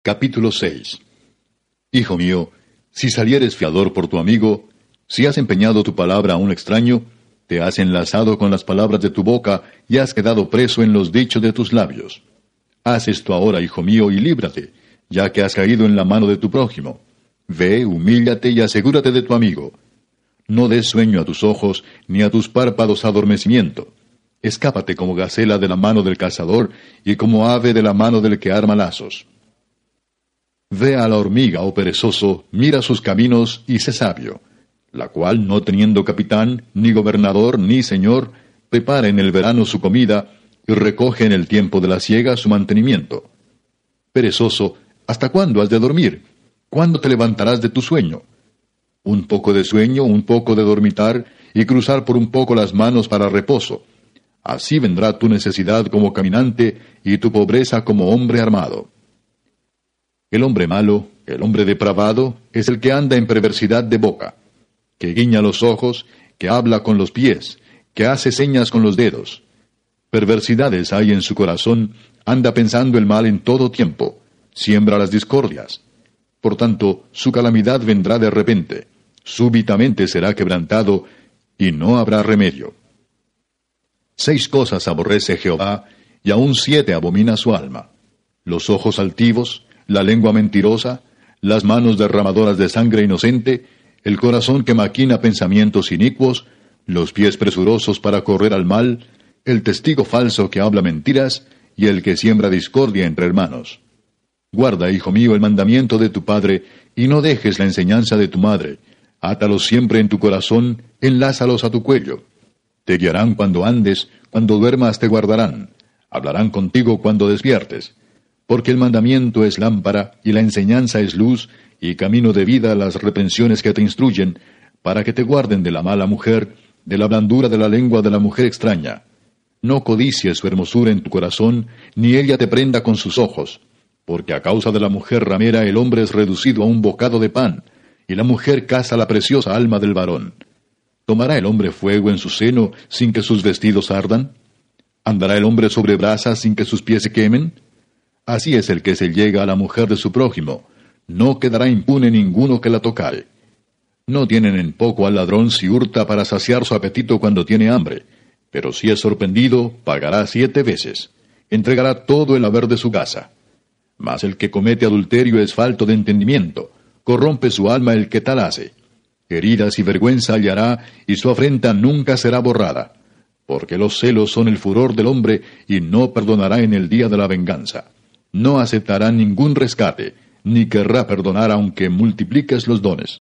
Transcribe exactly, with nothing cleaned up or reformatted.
Capítulo seis. Hijo mío, si salieres fiador por tu amigo, si has empeñado tu palabra a un extraño, te has enlazado con las palabras de tu boca y has quedado preso en los dichos de tus labios. Haz esto ahora, hijo mío, y líbrate, ya que has caído en la mano de tu prójimo. Ve, humíllate y asegúrate de tu amigo. No des sueño a tus ojos, ni a tus párpados adormecimiento. Escápate como gacela de la mano del cazador, y como ave de la mano del que arma lazos. Ve a la hormiga, oh perezoso, mira sus caminos y sé sabio, la cual, no teniendo capitán, ni gobernador, ni señor, prepara en el verano su comida, y recoge en el tiempo de la siega su mantenimiento. Perezoso, ¿hasta cuándo has de dormir? ¿Cuándo te levantarás de tu sueño? Un poco de sueño, un poco de dormitar, y cruzar por un poco las manos para reposo. Así vendrá tu necesidad como caminante, y tu pobreza como hombre armado. El hombre malo, el hombre depravado, es el que anda en perversidad de boca, que guiña los ojos, que habla con los pies, que hace señas con los dedos. Perversidades hay en su corazón, anda pensando el mal en todo tiempo, siembra las discordias. Por tanto, su calamidad vendrá de repente, súbitamente será quebrantado, y no habrá remedio. Seis cosas aborrece Jehová, y aun siete abomina su alma: los ojos altivos, la lengua mentirosa, las manos derramadoras de sangre inocente, el corazón que maquina pensamientos inicuos, los pies presurosos para correr al mal, el testigo falso que habla mentiras, y el que siembra discordia entre hermanos. Guarda, hijo mío, el mandamiento de tu padre, y no dejes la enseñanza de tu madre. Átalos siempre en tu corazón, enlázalos a tu cuello. Te guiarán cuando andes, cuando duermas te guardarán. Hablarán contigo cuando despiertes. Porque el mandamiento es lámpara, y la enseñanza es luz, y camino de vida las reprensiones que te instruyen, para que te guarden de la mala mujer, de la blandura de la lengua de la mujer extraña. No codicies su hermosura en tu corazón, ni ella te prenda con sus ojos, porque a causa de la mujer ramera el hombre es reducido a un bocado de pan, y la mujer caza la preciosa alma del varón. ¿Tomará el hombre fuego en su seno sin que sus vestidos ardan? ¿Andará el hombre sobre brasas sin que sus pies se quemen? Así es el que se llega a la mujer de su prójimo, no quedará impune ninguno que la tocare. No tienen en poco al ladrón si hurta para saciar su apetito cuando tiene hambre, pero si es sorprendido, pagará siete veces, entregará todo el haber de su casa. Mas el que comete adulterio es falto de entendimiento, corrompe su alma el que tal hace. Heridas y vergüenza hallará, y su afrenta nunca será borrada, porque los celos son el furor del hombre, y no perdonará en el día de la venganza. No aceptará ningún rescate, ni querrá perdonar aunque multipliques los dones.